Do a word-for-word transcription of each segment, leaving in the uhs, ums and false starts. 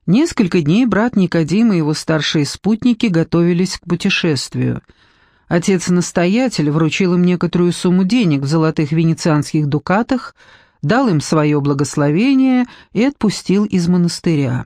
Несколько дней брат Никодим и его старшие спутники готовились к путешествию. Отец-настоятель вручил им некоторую сумму денег в золотых венецианских дукатах, дал им свое благословение и отпустил из монастыря.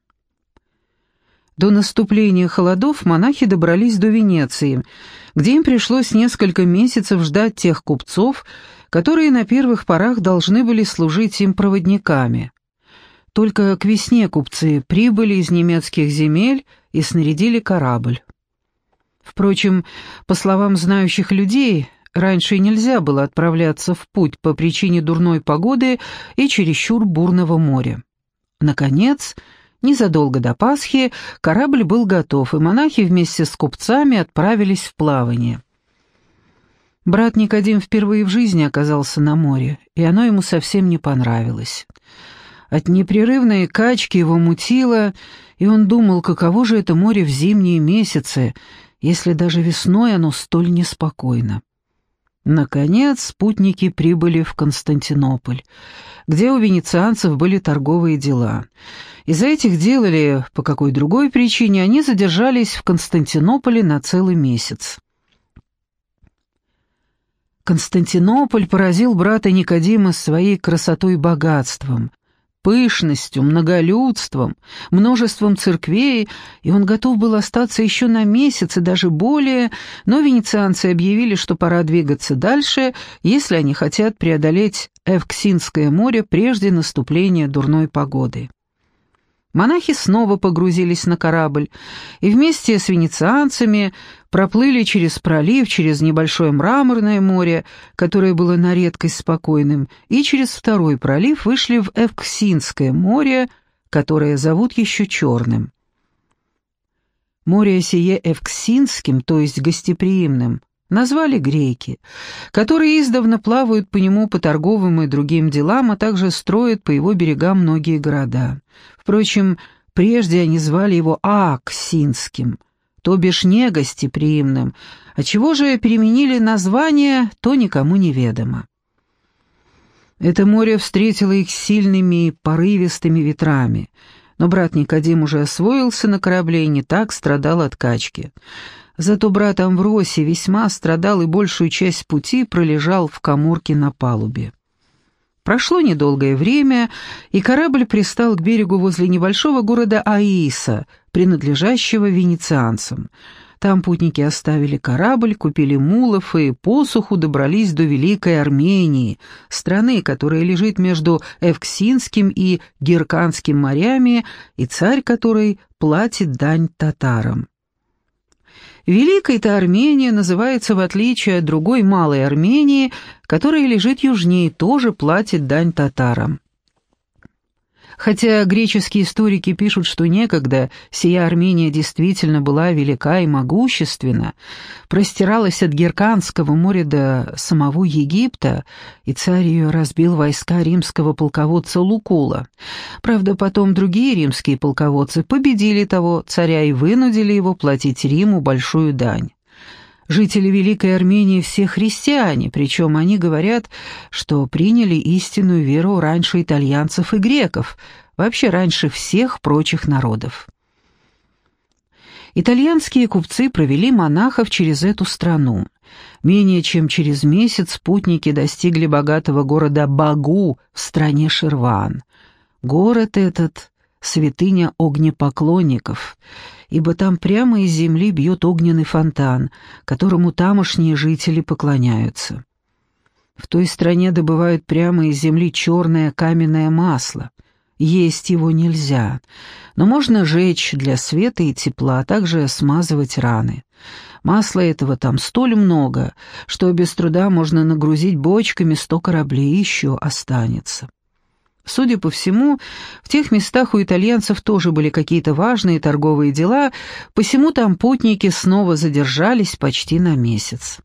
До наступления холодов монахи добрались до Венеции, где им пришлось несколько месяцев ждать тех купцов, которые на первых порах должны были служить им проводниками. Только к весне купцы прибыли из немецких земель и снарядили корабль. Впрочем, по словам знающих людей, раньше нельзя было отправляться в путь по причине дурной погоды и чересчур бурного моря. Наконец, незадолго до Пасхи корабль был готов, и монахи вместе с купцами отправились в плавание. Брат Никодим впервые в жизни оказался на море, и оно ему совсем не понравилось. От непрерывной качки его мутило, и он думал, каково же это море в зимние месяцы, если даже весной оно столь неспокойно. Наконец, спутники прибыли в Константинополь, где у венецианцев были торговые дела. Из-за этих дел или по какой другой причине они задержались в Константинополе на целый месяц. Константинополь поразил брата Никодима своей красотой и богатством, пышностью, многолюдством, множеством церквей, и он готов был остаться еще на месяц и даже более, но венецианцы объявили, что пора двигаться дальше, если они хотят преодолеть Эвксинское море прежде наступления дурной погоды. Монахи снова погрузились на корабль и вместе с венецианцами проплыли через пролив, через небольшое мраморное море, которое было на редкость спокойным, и через второй пролив вышли в Эвксинское море, которое зовут еще Черным. Море сие Эвксинским, то есть гостеприимным, назвали греки, которые издавна плавают по нему по торговым и другим делам, а также строят по его берегам многие города. Впрочем, прежде они звали его Ааксинским, то бишь не гостеприимным, отчего же переменили название, то никому неведомо. Это море встретило их сильными и порывистыми ветрами, но брат Никодим уже освоился на корабле и не так страдал от качки. Зато брат Амвросий весьма страдал и большую часть пути пролежал в каморке на палубе. Прошло недолгое время, и корабль пристал к берегу возле небольшого города Аиса, принадлежащего венецианцам. Там путники оставили корабль, купили мулов и посуху добрались до Великой Армении, страны, которая лежит между Эвксинским и Герканским морями, и царь которой платит дань татарам. Великая-то Армения называется, в отличие от другой Малой Армении, которая лежит южнее, тоже платит дань татарам. Хотя греческие историки пишут, что некогда сия Армения действительно была велика и могущественна, простиралась от Герканского моря до самого Египта, и царь ее разбил войска римского полководца Лукула. Правда, потом другие римские полководцы победили того царя и вынудили его платить Риму большую дань. Жители Великой Армении все христиане, причем они говорят, что приняли истинную веру раньше итальянцев и греков, вообще раньше всех прочих народов. Итальянские купцы провели монахов через эту страну. Менее чем через месяц путники достигли богатого города Багу в стране Ширван. Город этот — святыня огнепоклонников, ибо там прямо из земли бьет огненный фонтан, которому тамошние жители поклоняются. В той стране добывают прямо из земли черное каменное масло. Есть его нельзя, но можно жечь для света и тепла, а также смазывать раны. Масла этого там столь много, что без труда можно нагрузить бочками сто кораблей, и еще останется. Судя по всему, в тех местах у итальянцев тоже были какие-то важные торговые дела, посему там путники снова задержались почти на месяц.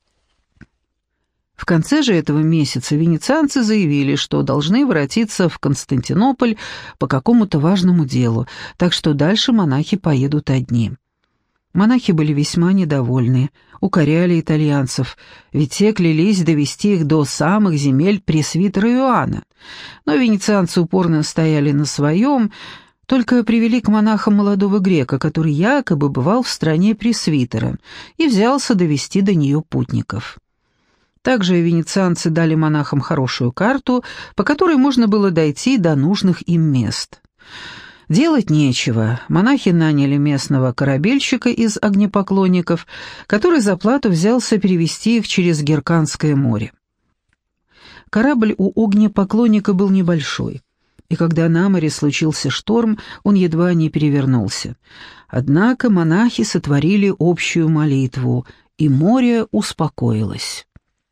В конце же этого месяца венецианцы заявили, что должны воротиться в Константинополь по какому-то важному делу, так что дальше монахи поедут одни. Монахи были весьма недовольны, укоряли итальянцев, ведь те клялись довести их до самых земель пресвитера Иоанна. Но венецианцы упорно стояли на своем, Только привели к монахам молодого грека, который якобы бывал в стране пресвитера, и взялся довести до нее путников. Также венецианцы дали монахам хорошую карту, по которой можно было дойти до нужных им мест. Делать нечего. Монахи наняли местного корабельщика из огнепоклонников, который за плату взялся перевести их через Герканское море. Корабль у огнепоклонника был небольшой, и когда на море случился шторм, он едва не перевернулся. Однако монахи сотворили общую молитву, и море успокоилось.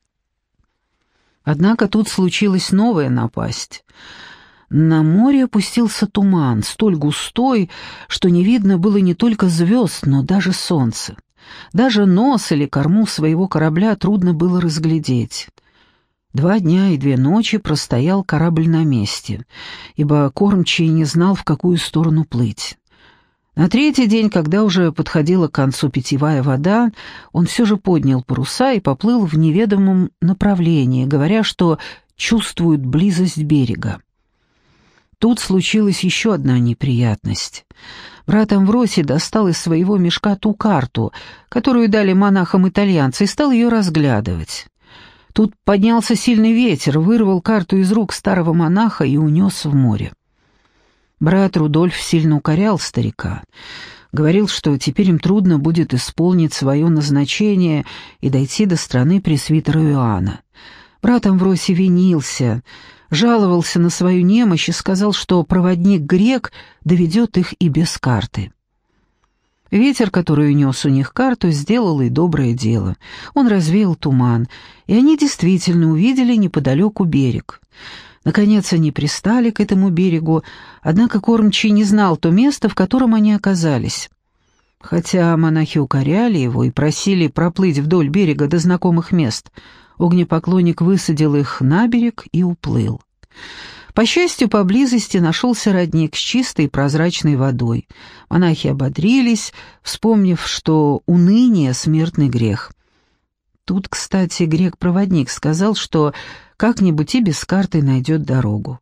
Однако тут случилась новая напасть. На море опустился туман, столь густой, что не видно было не только звезд, но даже солнца. Даже нос или корму своего корабля трудно было разглядеть. Два дня и две ночи простоял корабль на месте, ибо кормчий не знал, в какую сторону плыть. На третий день, когда уже подходила к концу питьевая вода, он все же поднял паруса и поплыл в неведомом направлении, говоря, что чувствует близость берега. Тут случилась еще одна неприятность. Брат Амвросий достал из своего мешка ту карту, которую дали монахам-итальянцы, и стал ее разглядывать. Тут поднялся сильный ветер, вырвал карту из рук старого монаха и унес в море. Брат Рудольф сильно укорял старика. Говорил, что теперь им трудно будет исполнить свое назначение и дойти до страны пресвитера Иоанна. Брат Амвросий винился, жаловался на свою немощь и сказал, что проводник-грек доведет их и без карты. Ветер, который унес у них карту, сделал и доброе дело. Он развеял туман, и они действительно увидели неподалеку берег. Наконец они пристали к этому берегу, однако кормчий не знал то место, в котором они оказались. Хотя монахи укоряли его и просили проплыть вдоль берега до знакомых мест, огнепоклонник высадил их на берег и уплыл. По счастью, поблизости нашелся родник с чистой прозрачной водой. Монахи ободрились, вспомнив, что уныние — смертный грех. Тут, кстати, грек-проводник сказал, что как-нибудь и без карты найдет дорогу.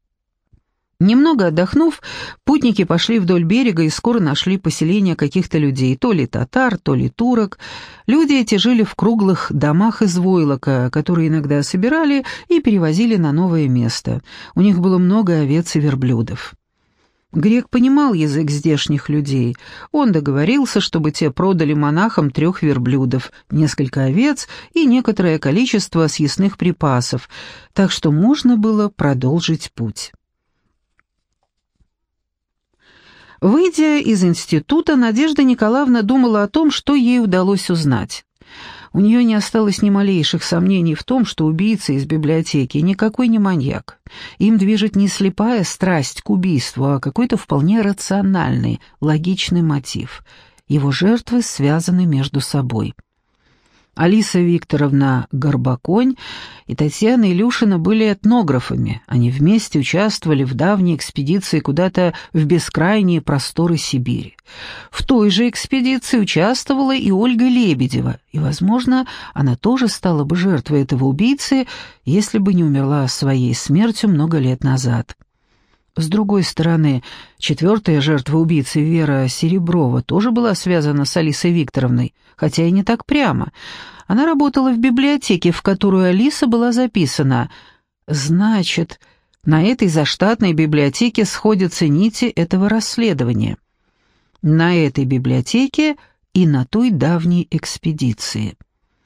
Немного отдохнув, путники пошли вдоль берега и скоро нашли поселение каких-то людей, то ли татар, то ли турок. Люди эти жили в круглых домах из войлока, которые иногда собирали и перевозили на новое место. У них было много овец и верблюдов. Грек понимал язык здешних людей. Он договорился, чтобы те продали монахам трех верблюдов, несколько овец и некоторое количество съестных припасов, так что можно было продолжить путь. Выйдя из института, Надежда Николаевна думала о том, что ей удалось узнать. У нее не осталось ни малейших сомнений в том, что убийца из библиотеки никакой не маньяк. Им движет не слепая страсть к убийству, а какой-то вполне рациональный, логичный мотив. Его жертвы связаны между собой. Алиса Викторовна Горбаконь и Татьяна Илюшина были этнографами. Они вместе участвовали в давней экспедиции куда-то в бескрайние просторы Сибири. В той же экспедиции участвовала и Ольга Лебедева, и, возможно, она тоже стала бы жертвой этого убийцы, если бы не умерла своей смертью много лет назад. С другой стороны, четвертая жертва убийцы, Вера Сереброва, тоже была связана с Алисой Викторовной, хотя и не так прямо. Она работала в библиотеке, в которую Алиса была записана. Значит, на этой заштатной библиотеке сходятся нити этого расследования. На этой библиотеке и на той давней экспедиции.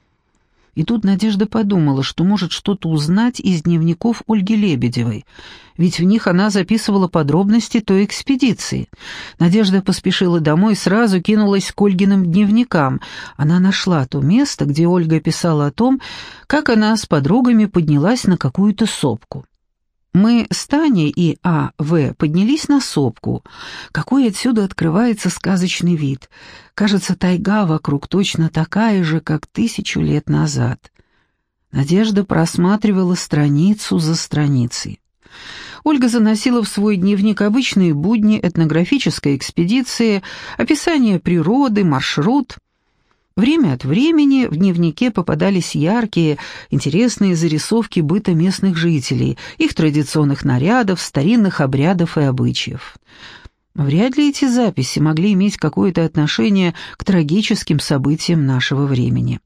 И тут Надежда подумала, что может что-то узнать из дневников Ольги Лебедевой, ведь в них она записывала подробности той экспедиции. Надежда поспешила домой и сразу кинулась к Ольгиным дневникам. Она нашла то место, где Ольга писала о том, как она с подругами поднялась на какую-то сопку. Мы с Таней и А В поднялись на сопку. Какой отсюда открывается сказочный вид. Кажется, тайга вокруг точно такая же, как тысячу лет назад. Надежда просматривала страницу за страницей. Ольга заносила в свой дневник обычные будни этнографической экспедиции, описание природы, маршрут. Время от времени в дневнике попадались яркие, интересные зарисовки быта местных жителей, их традиционных нарядов, старинных обрядов и обычаев. Вряд ли эти записи могли иметь какое-то отношение к трагическим событиям нашего времени.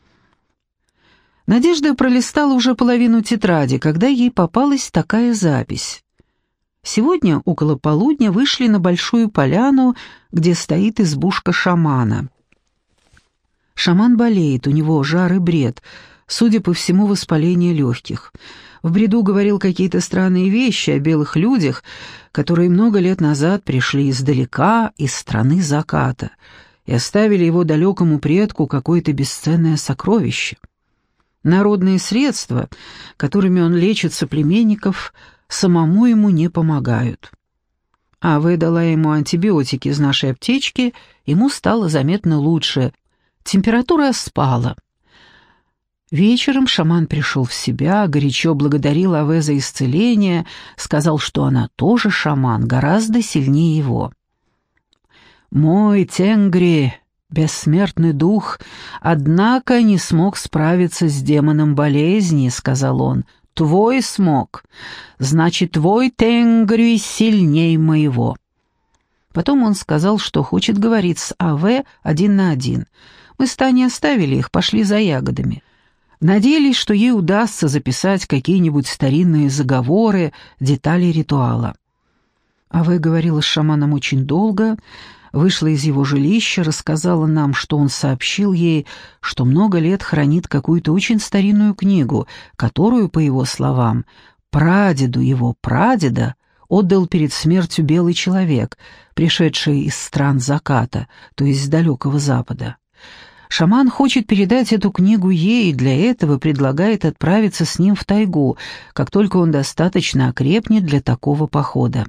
Надежда пролистала уже половину тетради, когда ей попалась такая запись. Сегодня около полудня вышли на большую поляну, где стоит избушка шамана. Шаман болеет, у него жар и бред, судя по всему, воспаление легких. В бреду говорил какие-то странные вещи о белых людях, которые много лет назад пришли издалека, из страны заката, и оставили его далекому предку какое-то бесценное сокровище. Народные средства, которыми он лечит соплеменников, самому ему не помогают. А.В. дала ему антибиотики из нашей аптечки, ему стало заметно лучше, температура спала. Вечером шаман пришел в себя, горячо благодарил А.В. за исцеление, сказал, что она тоже шаман, гораздо сильнее его. «Мой Тенгри, бессмертный дух, однако не смог справиться с демоном болезни», — сказал он. «Твой смог. Значит, твой Тенгри сильней моего». Потом он сказал, что хочет говорить с А.В. один на один. Мы с Таней оставили их, пошли за ягодами. Надеялись, что ей удастся записать какие-нибудь старинные заговоры, детали ритуала. А.В. говорила с шаманом очень долго, вышла из его жилища, рассказала нам, что он сообщил ей, что много лет хранит какую-то очень старинную книгу, которую, по его словам, прадеду его прадеда отдал перед смертью белый человек, пришедший из стран заката, то есть с далекого запада. Шаман хочет передать эту книгу ей и для этого предлагает отправиться с ним в тайгу, как только он достаточно окрепнет для такого похода.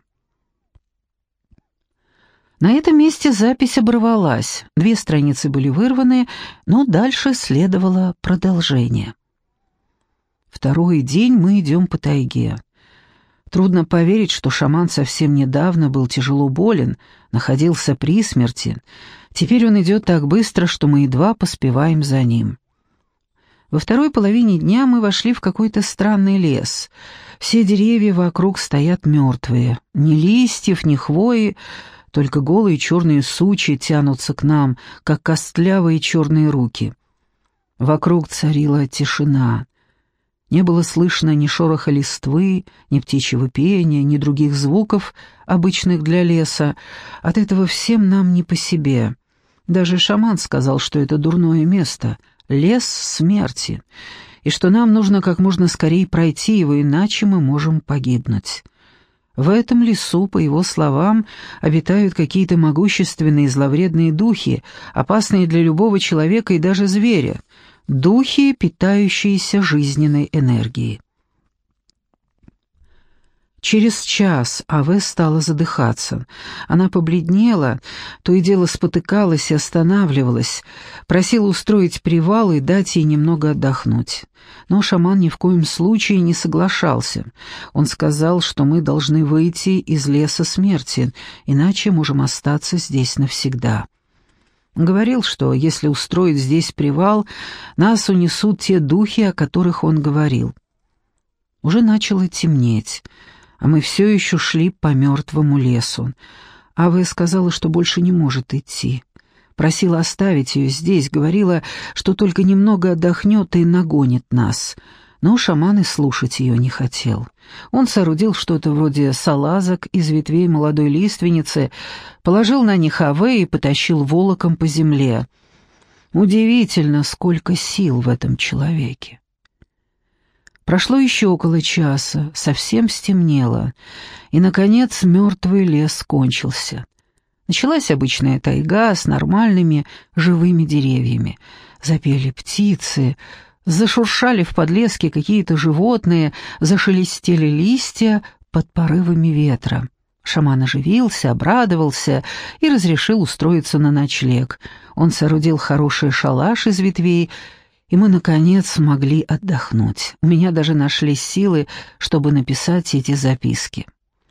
На этом месте запись оборвалась, две страницы были вырваны, но дальше следовало продолжение. Второй день мы идем по тайге. Трудно поверить, что шаман совсем недавно был тяжело болен, находился при смерти. Теперь он идет так быстро, что мы едва поспеваем за ним. Во второй половине дня мы вошли в какой-то странный лес. Все деревья вокруг стоят мертвые. Ни листьев, ни хвои, только голые черные сучья тянутся к нам, как костлявые черные руки. Вокруг царила тишина. Не было слышно ни шороха листвы, ни птичьего пения, ни других звуков, обычных для леса. От этого всем нам не по себе. Даже шаман сказал, что это дурное место, лес смерти, и что нам нужно как можно скорее пройти его, иначе мы можем погибнуть. В этом лесу, по его словам, обитают какие-то могущественные зловредные духи, опасные для любого человека и даже зверя, духи, питающиеся жизненной энергией. Через час А.В. стала задыхаться. Она побледнела, то и дело спотыкалась и останавливалась, просила устроить привал и дать ей немного отдохнуть. Но шаман ни в коем случае не соглашался. Он сказал, что мы должны выйти из леса смерти, иначе можем остаться здесь навсегда. Говорил, что если устроить здесь привал, нас унесут те духи, о которых он говорил. Уже начало темнеть, а мы все еще шли по мертвому лесу. А.В. сказала, что больше не может идти. Просила оставить ее здесь, говорила, что только немного отдохнет и нагонит нас. Но шаман и слушать ее не хотел. Он соорудил что-то вроде салазок из ветвей молодой лиственницы, положил на них А.В. и потащил волоком по земле. Удивительно, сколько сил в этом человеке. Прошло еще около часа, совсем стемнело, и, наконец, мертвый лес кончился. Началась обычная тайга с нормальными живыми деревьями. Запели птицы, зашуршали в подлеске какие-то животные, зашелестели листья под порывами ветра. Шаман оживился, обрадовался и разрешил устроиться на ночлег. Он соорудил хороший шалаш из ветвей, и мы, наконец, смогли отдохнуть. У меня даже нашлись силы, чтобы написать эти записки.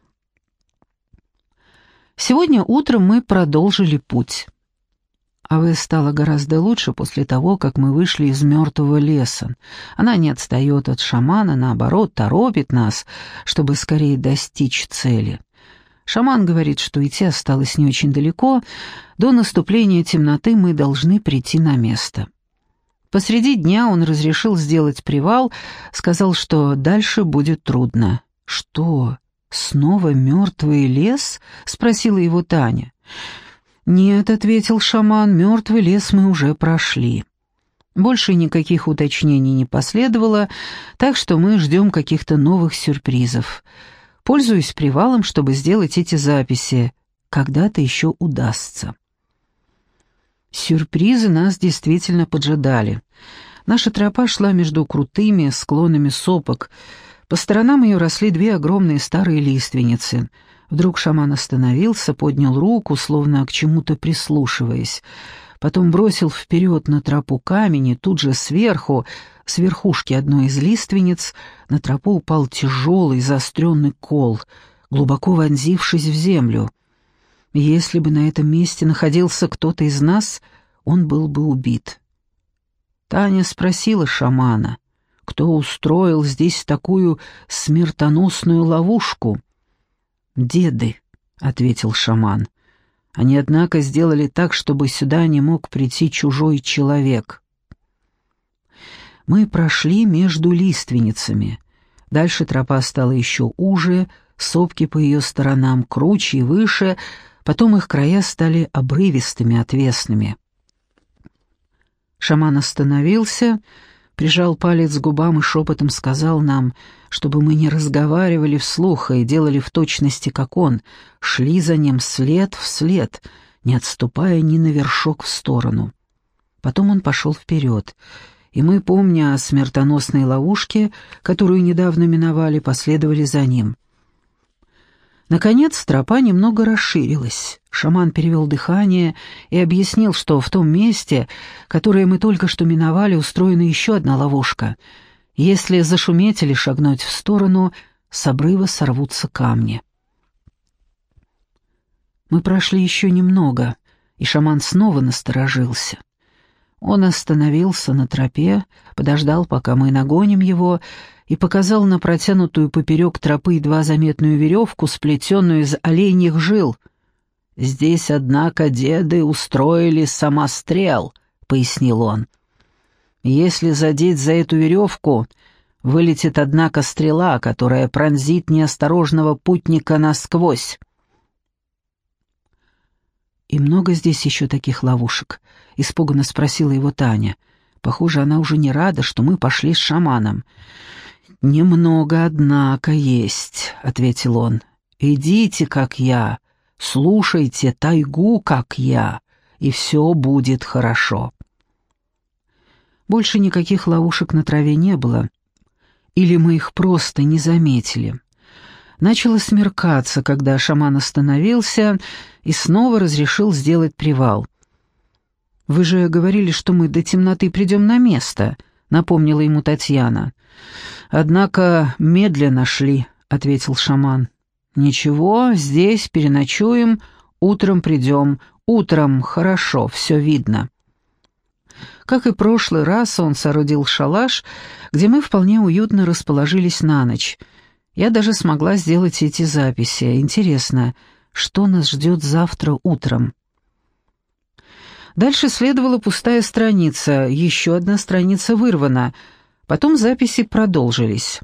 Сегодня утром мы продолжили путь. А.В. стало гораздо лучше после того, как мы вышли из мертвого леса. Она не отстает от шамана, наоборот, торопит нас, чтобы скорее достичь цели. Шаман говорит, что идти осталось не очень далеко, до наступления темноты мы должны прийти на место. Посреди дня он разрешил сделать привал, сказал, что дальше будет трудно. «Что, снова мертвый лес?» — спросила его Таня. «Нет», — ответил шаман, — «мертвый лес мы уже прошли». Больше никаких уточнений не последовало, так что мы ждем каких-то новых сюрпризов. Пользуюсь привалом, чтобы сделать эти записи. Когда-то еще удастся. Сюрпризы нас действительно поджидали. Наша тропа шла между крутыми склонами сопок. По сторонам ее росли две огромные старые лиственницы. Вдруг шаман остановился, поднял руку, словно к чему-то прислушиваясь. Потом бросил вперед на тропу камень, и тут же сверху, с верхушки одной из лиственниц, на тропу упал тяжелый заостренный кол, глубоко вонзившись в землю. Если бы на этом месте находился кто-то из нас, он был бы убит. Таня спросила шамана, кто устроил здесь такую смертоносную ловушку. «Деды», — ответил шаман. «Они, однако, сделали так, чтобы сюда не мог прийти чужой человек». Мы прошли между лиственницами. Дальше тропа стала еще уже, сопки по ее сторонам круче и выше, потом их края стали обрывистыми, отвесными. Шаман остановился, прижал палец к губам и шепотом сказал нам, чтобы мы не разговаривали вслух и делали в точности, как он, шли за ним след в след, не отступая ни на вершок в сторону. Потом он пошел вперед, и мы, помня о смертоносной ловушке, которую недавно миновали, последовали за ним. Наконец тропа немного расширилась. Шаман перевел дыхание и объяснил, что в том месте, которое мы только что миновали, устроена еще одна ловушка. Если зашуметь или шагнуть в сторону, с обрыва сорвутся камни. Мы прошли еще немного, и шаман снова насторожился. Он остановился на тропе, подождал, пока мы нагоним его, и показал на протянутую поперек тропы едва заметную веревку, сплетенную из оленьих жил. «Здесь, однако, деды устроили самострел», — пояснил он. «Если задеть за эту веревку, вылетит, однако, стрела, которая пронзит неосторожного путника насквозь». «И много здесь еще таких ловушек?» — испуганно спросила его Таня. Похоже, она уже не рада, что мы пошли с шаманом. «Немного, однако, есть», — ответил он. «Идите, как я, слушайте тайгу, как я, и все будет хорошо». Больше никаких ловушек на траве не было. Или мы их просто не заметили. Начало смеркаться, когда шаман остановился и снова разрешил сделать привал. «Вы же говорили, что мы до темноты придем на место», — напомнила ему Татьяна. «Однако медленно шли», — ответил шаман. «Ничего, здесь переночуем, утром придем. Утром хорошо, все видно». Как и прошлый раз, он соорудил шалаш, где мы вполне уютно расположились на ночь. Я даже смогла сделать эти записи. Интересно, что нас ждет завтра утром? Дальше следовала пустая страница, еще одна страница вырвана. Потом записи продолжились.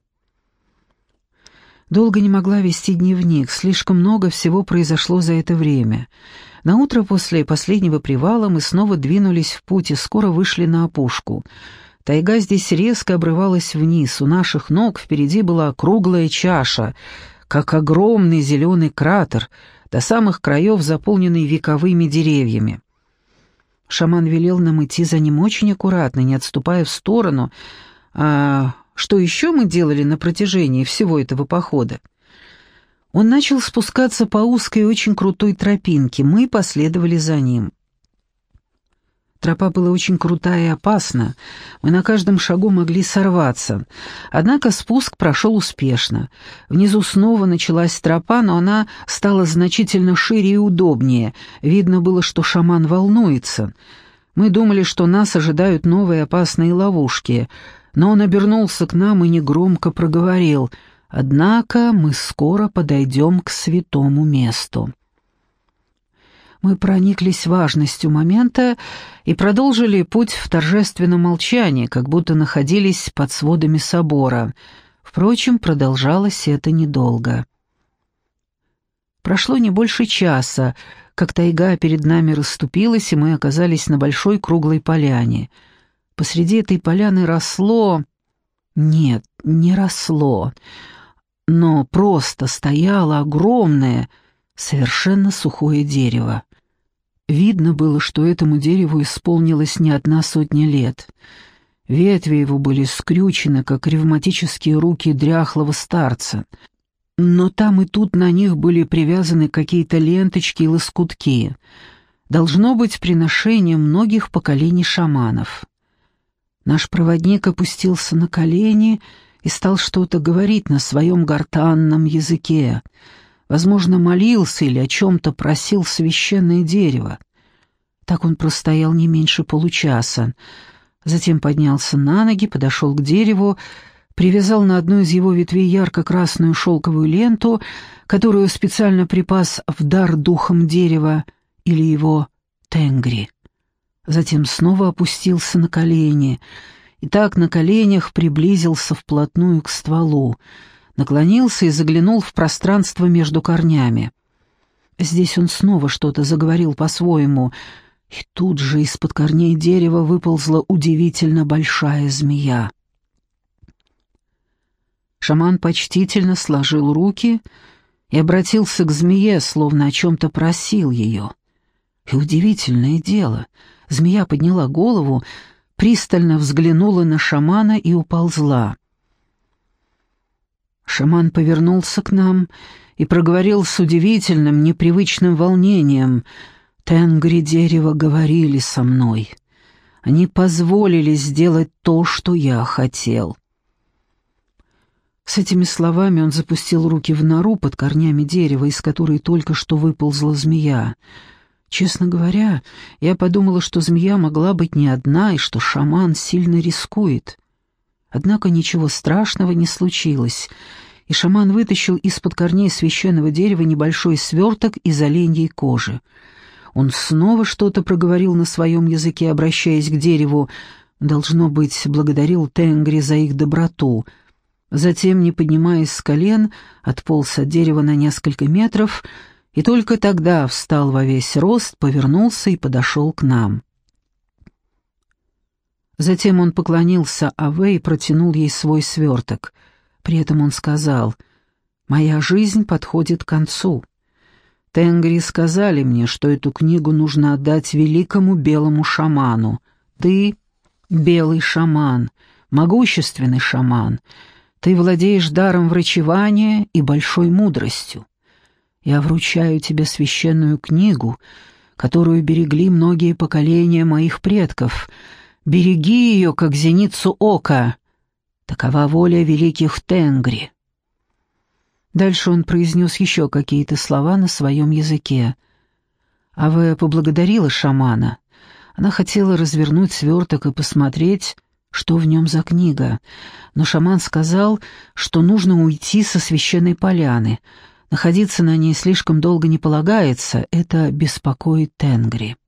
Долго не могла вести дневник, слишком много всего произошло за это время. Наутро после последнего привала мы снова двинулись в путь и скоро вышли на опушку. Тайга здесь резко обрывалась вниз, у наших ног впереди была круглая чаша, как огромный зеленый кратер, до самых краев заполненный вековыми деревьями. Шаман велел нам идти за ним очень аккуратно, не отступая в сторону. А что еще мы делали на протяжении всего этого похода? Он начал спускаться по узкой и очень крутой тропинке, мы последовали за ним. Тропа была очень крутая и опасна, мы на каждом шагу могли сорваться. Однако спуск прошел успешно. Внизу снова началась тропа, но она стала значительно шире и удобнее. Видно было, что шаман волнуется. Мы думали, что нас ожидают новые опасные ловушки, но он обернулся к нам и негромко проговорил: Однако мы скоро подойдем к святому месту». Мы прониклись важностью момента и продолжили путь в торжественном молчании, как будто находились под сводами собора. Впрочем, продолжалось это недолго. Прошло не больше часа, как тайга перед нами расступилась, и мы оказались на большой круглой поляне. Посреди этой поляны росло... Нет, не росло, но просто стояло огромное, совершенно сухое дерево. Видно было, что этому дереву исполнилось не одна сотня лет. Ветви его были скрючены, как ревматические руки дряхлого старца. Но там и тут на них были привязаны какие-то ленточки и лоскутки. Должно быть приношение многих поколений шаманов. Наш проводник опустился на колени и стал что-то говорить на своем гортанном языке. Возможно, молился или о чем-то просил священное дерево. Так он простоял не меньше получаса. Затем поднялся на ноги, подошел к дереву, привязал на одну из его ветвей ярко-красную шелковую ленту, которую специально припас в дар духом дерева или его тенгри. Затем снова опустился на колени, и так на коленях приблизился вплотную к стволу, наклонился и заглянул в пространство между корнями. Здесь он снова что-то заговорил по-своему, и тут же из-под корней дерева выползла удивительно большая змея. Шаман почтительно сложил руки и обратился к змее, словно о чем-то просил ее. И удивительное дело, змея подняла голову, пристально взглянула на шамана и уползла. Шаман повернулся к нам и проговорил с удивительным, непривычным волнением: «Тенгри дерева говорили со мной. Они позволили сделать то, что я хотел». С этими словами он запустил руки в нору под корнями дерева, из которой только что выползла змея. Честно говоря, я подумала, что змея могла быть не одна и что шаман сильно рискует. Однако ничего страшного не случилось, и шаман вытащил из-под корней священного дерева небольшой сверток из оленьей кожи. Он снова что-то проговорил на своем языке, обращаясь к дереву, должно быть, благодарил Тенгри за их доброту. Затем, не поднимаясь с колен, отполз от дерева на несколько метров и только тогда встал во весь рост, повернулся и подошел к нам. Затем он поклонился Аве и протянул ей свой сверток. При этом он сказал: «Моя жизнь подходит к концу. Тенгри сказали мне, что эту книгу нужно отдать великому белому шаману. Ты — белый шаман, могущественный шаман. Ты владеешь даром врачевания и большой мудростью. Я вручаю тебе священную книгу, которую берегли многие поколения моих предков. Береги ее, как зеницу ока. Такова воля великих Тенгри». Дальше он произнес еще какие-то слова на своем языке. Аве поблагодарила шамана. Она хотела развернуть сверток и посмотреть, что в нем за книга, но шаман сказал, что нужно уйти со священной поляны. Находиться на ней слишком долго не полагается, это беспокоит Тенгри.